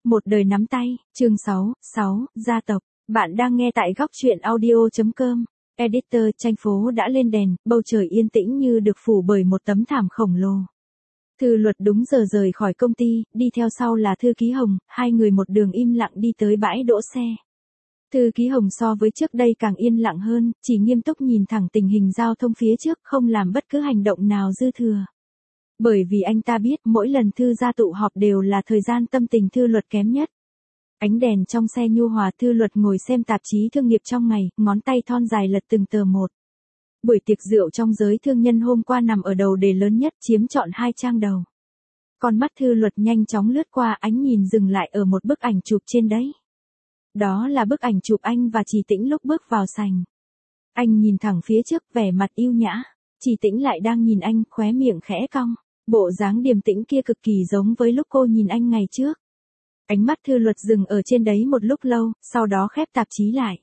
Một đời nắm tay, chương 6, gia tộc. Bạn đang nghe tại góc truyện audio.com. Editor, tranh phố đã lên đèn, bầu trời yên tĩnh như được phủ bởi một tấm thảm khổng lồ. Thư Luật đúng giờ rời khỏi công ty, đi theo sau là Thư Ký Hồng, hai người một đường im lặng đi tới bãi đỗ xe. Thư Ký Hồng so với trước đây càng yên lặng hơn, chỉ nghiêm túc nhìn thẳng tình hình giao thông phía trước, không làm bất cứ hành động nào dư thừa. Bởi vì anh ta biết mỗi lần Thư gia tụ họp đều là thời gian tâm tình Thư Luật kém nhất. Ánh đèn trong xe nhu hòa, Thư Luật ngồi xem tạp chí thương nghiệp trong ngày, ngón tay thon dài lật từng tờ một. Buổi tiệc rượu trong giới thương nhân hôm qua nằm ở đầu đề lớn nhất, chiếm trọn 2 trang đầu. Con mắt Thư Luật nhanh chóng lướt qua, ánh nhìn dừng lại ở một bức ảnh chụp trên đấy. Đó là bức ảnh chụp anh và Trì Tĩnh lúc bước vào sảnh. Anh nhìn thẳng phía trước, vẻ mặt yêu nhã. Trì Tĩnh lại đang nhìn anh, khóe miệng khẽ cong. Bộ dáng điềm tĩnh kia cực kỳ giống với lúc cô nhìn anh ngày trước. Ánh mắt Thư Luật dừng ở trên đấy một lúc lâu, sau đó khép tạp chí lại.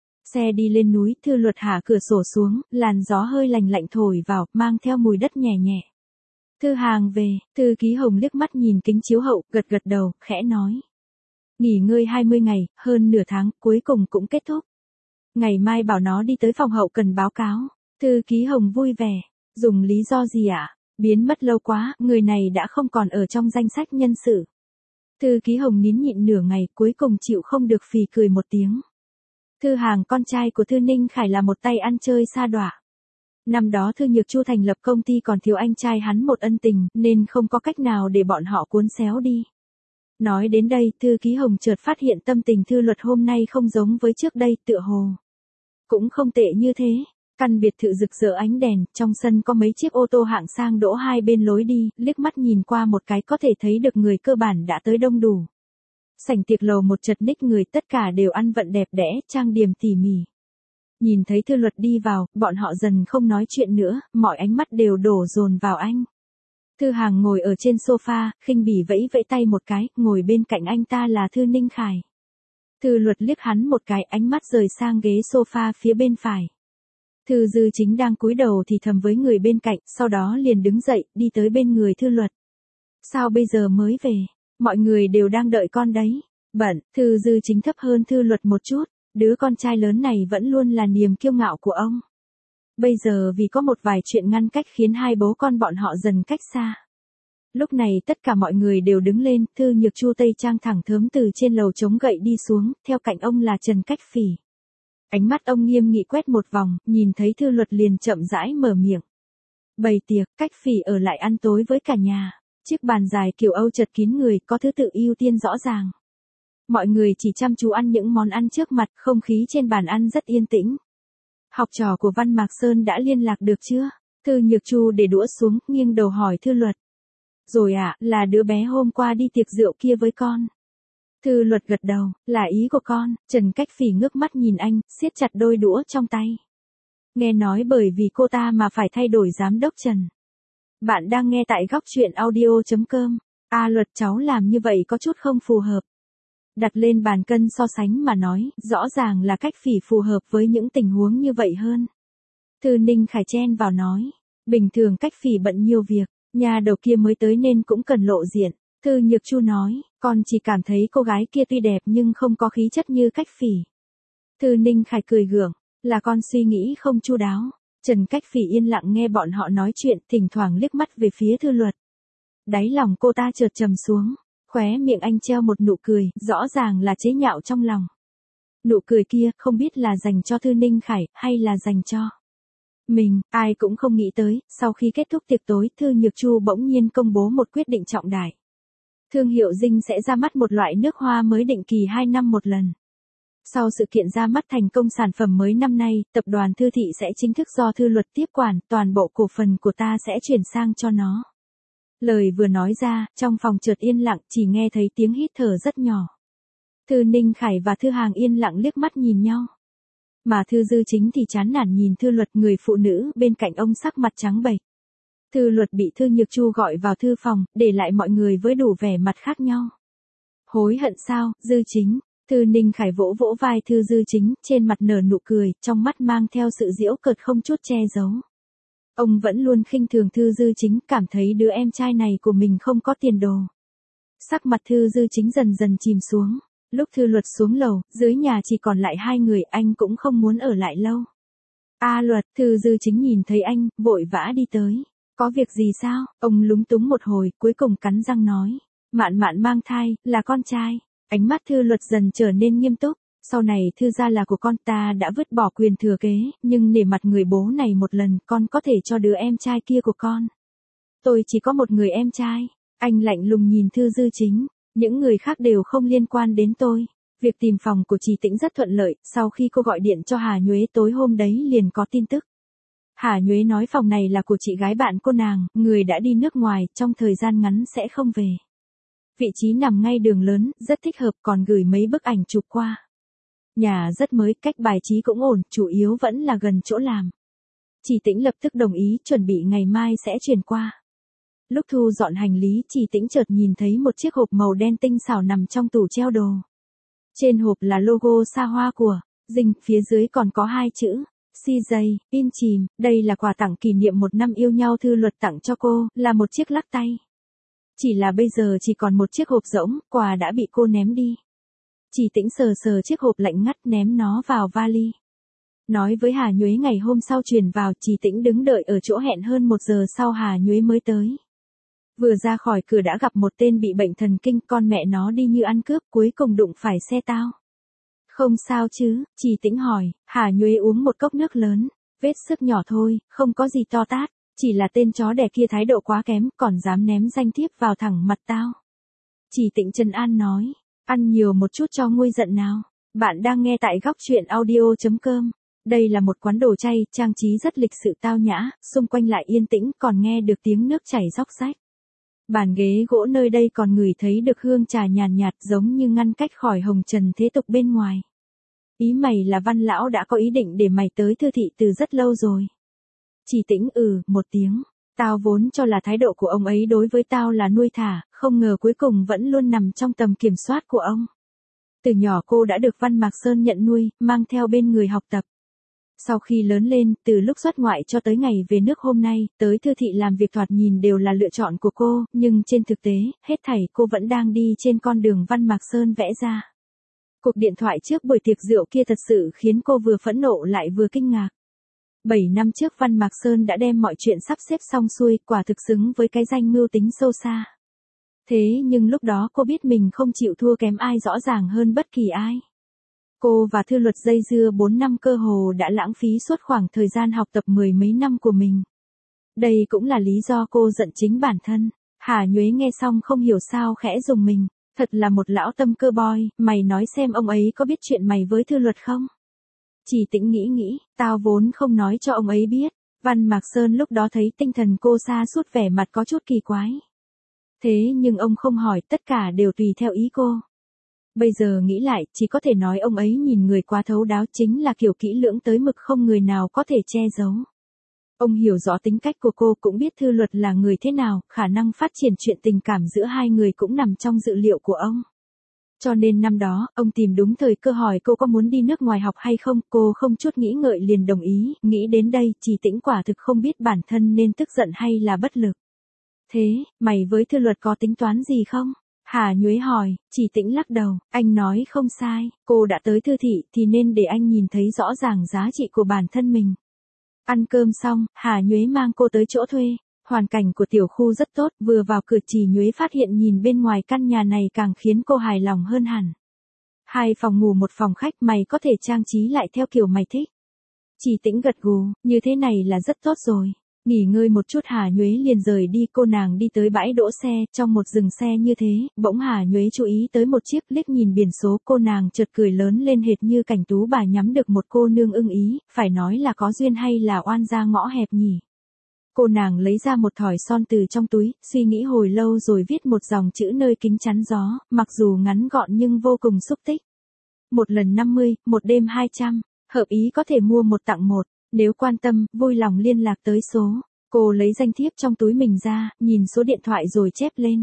Xe đi lên núi, Thư Luật hạ cửa sổ xuống, làn gió hơi lành lạnh thổi vào, mang theo mùi đất nhẹ nhẹ. Thư Hàng về, Thư Ký Hồng liếc mắt nhìn kính chiếu hậu, gật gật đầu, khẽ nói. Nghỉ ngơi 20 ngày, hơn nửa tháng, cuối cùng cũng kết thúc. Ngày mai bảo nó đi tới phòng hậu cần báo cáo. Thư Ký Hồng vui vẻ. Dùng lý do gì ạ? Biến mất lâu quá, người này đã không còn ở trong danh sách nhân sự. Thư Ký Hồng nín nhịn nửa ngày, cuối cùng chịu không được phì cười một tiếng. Thư Hàng, con trai của Thư Ninh Khải, là một tay ăn chơi sa đọa. Năm đó Thư Nhược Chu thành lập công ty còn thiếu anh trai hắn một ân tình, nên không có cách nào để bọn họ cuốn xéo đi. Nói đến đây, Thư Ký Hồng chợt phát hiện tâm tình Thư Luật hôm nay không giống với trước đây, tựa hồ cũng không tệ như thế. Căn biệt thự rực rỡ ánh đèn, trong sân có mấy chiếc ô tô hạng sang đỗ hai bên lối đi, liếc mắt nhìn qua một cái có thể thấy được người cơ bản đã tới đông đủ. Sảnh tiệc lầu một chật ních người, tất cả đều ăn vận đẹp đẽ, trang điểm tỉ mỉ. Nhìn thấy Thư Luật đi vào, bọn họ dần không nói chuyện nữa, mọi ánh mắt đều đổ dồn vào anh. Thư Hàng ngồi ở trên sofa, khinh bỉ vẫy vẫy tay một cái, ngồi bên cạnh anh ta là Thư Ninh Khải. Thư Luật liếc hắn một cái, ánh mắt rời sang ghế sofa phía bên phải. Thư Dư Chính đang cúi đầu thì thầm với người bên cạnh, sau đó liền đứng dậy, đi tới bên người Thư Luật. Sao bây giờ mới về? Mọi người đều đang đợi con đấy. Bận, Thư Dư Chính thấp hơn Thư Luật một chút, đứa con trai lớn này vẫn luôn là niềm kiêu ngạo của ông. Bây giờ vì có một vài chuyện ngăn cách khiến hai bố con bọn họ dần cách xa. Lúc này tất cả mọi người đều đứng lên, Thư Nhược Chu tây trang thẳng thớm từ trên lầu chống gậy đi xuống, theo cạnh ông là Trần Cách Phỉ. Ánh mắt ông nghiêm nghị quét một vòng, nhìn thấy Thư Luật liền chậm rãi mở miệng. Bày tiệc, Cách Phỉ ở lại ăn tối với cả nhà. Chiếc bàn dài kiểu Âu chật kín người, có thứ tự ưu tiên rõ ràng. Mọi người chỉ chăm chú ăn những món ăn trước mặt, không khí trên bàn ăn rất yên tĩnh. Học trò của Văn Mạc Sơn đã liên lạc được chưa? Thư Nhược Chu để đũa xuống, nghiêng đầu hỏi Thư Luật. Rồi ạ, là đứa bé hôm qua đi tiệc rượu kia với con. Thư Luật gật đầu, là ý của con. Trần Cách Phỉ ngước mắt nhìn anh, siết chặt đôi đũa trong tay. Nghe nói bởi vì cô ta mà phải thay đổi giám đốc Trần. Bạn đang nghe tại góc truyện audio.com. Luật, cháu làm như vậy có chút không phù hợp. Đặt lên bàn cân so sánh mà nói, rõ ràng là Cách Phỉ phù hợp với những tình huống như vậy hơn. Thư Ninh Khải chen vào nói. Bình thường Cách Phỉ bận nhiều việc, nhà đầu kia mới tới nên cũng cần lộ diện. Thư Nhược Chu nói, con chỉ cảm thấy cô gái kia tuy đẹp nhưng không có khí chất như Cách Phỉ. Thư Ninh Khải cười gượng, là con suy nghĩ không chu đáo. Trần Cách Phỉ yên lặng nghe bọn họ nói chuyện, thỉnh thoảng liếc mắt về phía Thư Luật. Đáy lòng cô ta chợt trầm xuống, khóe miệng anh treo một nụ cười, rõ ràng là chế nhạo trong lòng. Nụ cười kia không biết là dành cho Thư Ninh Khải hay là dành cho mình. Ai cũng không nghĩ tới, sau khi kết thúc tiệc tối, Thư Nhược Chu bỗng nhiên công bố một quyết định trọng đại. Thương hiệu Dinh sẽ ra mắt một loại nước hoa mới định kỳ 2 năm một lần. Sau sự kiện ra mắt thành công sản phẩm mới năm nay, tập đoàn Thư Thị sẽ chính thức do Thư Luật tiếp quản, toàn bộ cổ phần của ta sẽ chuyển sang cho nó. Lời vừa nói ra, trong phòng chợt yên lặng, chỉ nghe thấy tiếng hít thở rất nhỏ. Thư Ninh Khải và Thư Hàng yên lặng liếc mắt nhìn nhau. Mà Thư Dư Chính thì chán nản nhìn Thư Luật, người phụ nữ bên cạnh ông sắc mặt trắng bệch. Thư Luật bị Thư Nhược Chu gọi vào thư phòng, để lại mọi người với đủ vẻ mặt khác nhau. Hối hận sao, Dư Chính? Thư Ninh Khải vỗ vỗ vai Thư Dư Chính, trên mặt nở nụ cười, trong mắt mang theo sự giễu cợt không chút che giấu. Ông vẫn luôn khinh thường Thư Dư Chính, cảm thấy đứa em trai này của mình không có tiền đồ. Sắc mặt Thư Dư Chính dần dần chìm xuống. Lúc Thư Luật xuống lầu, dưới nhà chỉ còn lại hai người, anh cũng không muốn ở lại lâu. A Luật, Thư Dư Chính nhìn thấy anh, vội vã đi tới. Có việc gì sao? Ông lúng túng một hồi, cuối cùng cắn răng nói. Mạn Mạn mang thai, là con trai. Ánh mắt Thư Luật dần trở nên nghiêm túc. Sau này Thư gia là của con, ta đã vứt bỏ quyền thừa kế, nhưng nể mặt người bố này một lần, con có thể cho đứa em trai kia của con. Tôi chỉ có một người em trai. Anh lạnh lùng nhìn Thư Dư Chính. Những người khác đều không liên quan đến tôi. Việc tìm phòng của Trì Tĩnh rất thuận lợi, sau khi cô gọi điện cho Hà Nhuế tối hôm đấy liền có tin tức. Hà Nhuế nói phòng này là của chị gái bạn cô nàng, người đã đi nước ngoài, trong thời gian ngắn sẽ không về. Vị trí nằm ngay đường lớn, rất thích hợp, còn gửi mấy bức ảnh chụp qua. Nhà rất mới, cách bài trí cũng ổn, chủ yếu vẫn là gần chỗ làm. Trì Tĩnh lập tức đồng ý, chuẩn bị ngày mai sẽ chuyển qua. Lúc thu dọn hành lý, Trì Tĩnh chợt nhìn thấy một chiếc hộp màu đen tinh xảo nằm trong tủ treo đồ. Trên hộp là logo xa hoa của Dinh, phía dưới còn có hai chữ CJ, in chìm. Đây là quà tặng kỷ niệm 1 năm yêu nhau Thư Luật tặng cho cô, là một chiếc lắc tay. Chỉ là bây giờ chỉ còn một chiếc hộp rỗng, quà đã bị cô ném đi. Trì Tĩnh sờ sờ chiếc hộp lạnh ngắt, ném nó vào vali. Nói với Hà Nhuế ngày hôm sau chuyển vào, Trì Tĩnh đứng đợi ở chỗ hẹn hơn 1 giờ sau Hà Nhuế mới tới. Vừa ra khỏi cửa đã gặp một tên bị bệnh thần kinh, con mẹ nó đi như ăn cướp, cuối cùng đụng phải xe tao. Không sao chứ? Trì Tĩnh hỏi. Hà Nhuế uống một cốc nước lớn. Vết sức nhỏ thôi, không có gì to tát. Chỉ là tên chó đẻ kia thái độ quá kém, còn dám ném danh thiếp vào thẳng mặt tao. Trì Tĩnh trấn an nói. Ăn nhiều một chút cho nguôi giận nào. Bạn đang nghe tại góc truyện audio.com. Đây là một quán đồ chay, trang trí rất lịch sự tao nhã, xung quanh lại yên tĩnh, còn nghe được tiếng nước chảy róc rách. Bàn ghế gỗ nơi đây còn ngửi thấy được hương trà nhàn nhạt, giống như ngăn cách khỏi hồng trần thế tục bên ngoài. Ý mày là Văn lão đã có ý định để mày tới Thư thị từ rất lâu rồi. Trì Tĩnh một tiếng. Tao vốn cho là thái độ của ông ấy đối với tao là nuôi thả, không ngờ cuối cùng vẫn luôn nằm trong tầm kiểm soát của ông. Từ nhỏ cô đã được Văn Mạc Sơn nhận nuôi, mang theo bên người học tập. Sau khi lớn lên, từ lúc xuất ngoại cho tới ngày về nước hôm nay, tới Thư thị làm việc thoạt nhìn đều là lựa chọn của cô, nhưng trên thực tế, hết thảy cô vẫn đang đi trên con đường Văn Mạc Sơn vẽ ra. Cuộc điện thoại trước buổi tiệc rượu kia thật sự khiến cô vừa phẫn nộ lại vừa kinh ngạc. 7 năm trước Văn Mạc Sơn đã đem mọi chuyện sắp xếp xong xuôi, quả thực xứng với cái danh mưu tính sâu xa. Thế nhưng lúc đó cô biết mình không chịu thua kém ai rõ ràng hơn bất kỳ ai. Cô và Thư Luật dây dưa 4 năm cơ hồ đã lãng phí suốt khoảng thời gian học tập 10 mấy năm của mình. Đây cũng là lý do cô giận chính bản thân. Hà Nhuế nghe xong không hiểu sao khẽ rùng mình. Thật là một lão tâm cơ boy, mày nói xem ông ấy có biết chuyện mày với Thư Luật không? Trì Tĩnh nghĩ, tao vốn không nói cho ông ấy biết. Văn Mạc Sơn lúc đó thấy tinh thần cô sa sút, vẻ mặt có chút kỳ quái. Thế nhưng ông không hỏi, tất cả đều tùy theo ý cô. Bây giờ nghĩ lại, chỉ có thể nói ông ấy nhìn người quá thấu đáo, chính là kiểu kỹ lưỡng tới mực không người nào có thể che giấu. Ông hiểu rõ tính cách của cô, cũng biết Thư Luật là người thế nào, khả năng phát triển chuyện tình cảm giữa hai người cũng nằm trong dự liệu của ông. Cho nên năm đó, ông tìm đúng thời cơ hỏi cô có muốn đi nước ngoài học hay không, cô không chút nghĩ ngợi liền đồng ý, nghĩ đến đây, Trì Tĩnh quả thực không biết bản thân nên tức giận hay là bất lực. Thế, mày với Thư Luật có tính toán gì không? Hà Nhuế hỏi. Trì Tĩnh lắc đầu, anh nói không sai, cô đã tới Thư thị thì nên để anh nhìn thấy rõ ràng giá trị của bản thân mình. Ăn cơm xong, Hà Nhuế mang cô tới chỗ thuê. Hoàn cảnh của tiểu khu rất tốt, vừa vào cửa Trì Nhuế phát hiện nhìn bên ngoài căn nhà này càng khiến cô hài lòng hơn hẳn. 2 phòng ngủ 1 phòng khách, mày có thể trang trí lại theo kiểu mày thích. Trì Tĩnh gật gù, như thế này là rất tốt rồi. Nghỉ ngơi một chút Hà Nhuế liền rời đi, cô nàng đi tới bãi đỗ xe, trong một dừng xe như thế, bỗng Hà Nhuế chú ý tới một chiếc, liếc nhìn biển số, cô nàng chợt cười lớn lên hệt như cảnh tú bà nhắm được một cô nương ưng ý, phải nói là có duyên hay là oan gia ngõ hẹp nhỉ. Cô nàng lấy ra một thỏi son từ trong túi, suy nghĩ hồi lâu rồi viết một dòng chữ nơi kính chắn gió, mặc dù ngắn gọn nhưng vô cùng xúc tích. 1 lần 50, 1 đêm 200, hợp ý có thể mua 1 tặng 1, nếu quan tâm, vui lòng liên lạc tới số. Cô lấy danh thiếp trong túi mình ra, nhìn số điện thoại rồi chép lên.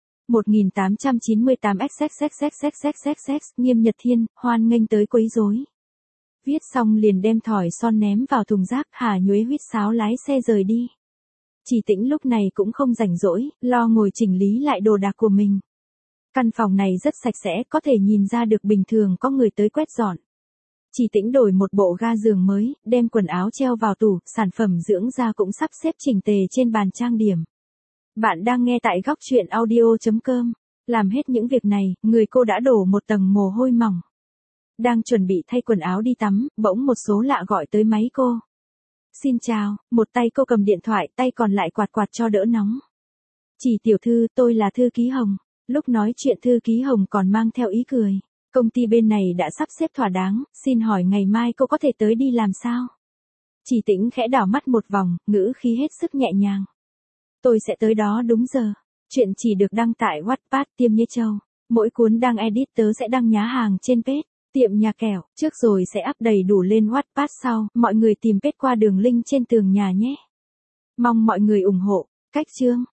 1898 XXXXXXXX, Nghiêm Nhật Thiên, hoan nghênh tới quấy rối. Viết xong liền đem thỏi son ném vào thùng rác, Hà Nhuế huýt sáo lái xe rời đi. Trì Tĩnh lúc này cũng không rảnh rỗi, lo ngồi chỉnh lý lại đồ đạc của mình. Căn phòng này rất sạch sẽ, có thể nhìn ra được bình thường có người tới quét dọn. Chỉ Tĩnh đổi một bộ ga giường mới, đem quần áo treo vào tủ, sản phẩm dưỡng da cũng sắp xếp chỉnh tề trên bàn trang điểm. Bạn đang nghe tại góc chuyện audio.com. Làm hết những việc này, người cô đã đổ một tầng mồ hôi mỏng. Đang chuẩn bị thay quần áo đi tắm, bỗng một số lạ gọi tới máy cô. Xin chào, một tay cô cầm điện thoại, tay còn lại quạt quạt cho đỡ nóng. Chỉ tiểu thư, tôi là thư ký Hồng. Lúc nói chuyện thư ký Hồng còn mang theo ý cười. Công ty bên này đã sắp xếp thỏa đáng, xin hỏi ngày mai cô có thể tới đi làm sao? Chỉ Tĩnh khẽ đảo mắt một vòng, ngữ khí hết sức nhẹ nhàng. Tôi sẽ tới đó đúng giờ. Chuyện chỉ được đăng tại Wattpad Tiêm Nhê Châu. Mỗi cuốn đang edit tớ sẽ đăng nhá hàng trên page Tiệm Nhà Kẻo, trước rồi sẽ up đầy đủ lên Wattpad sau, mọi người tìm page qua đường link trên tường nhà nhé. Mong mọi người ủng hộ. Cách chương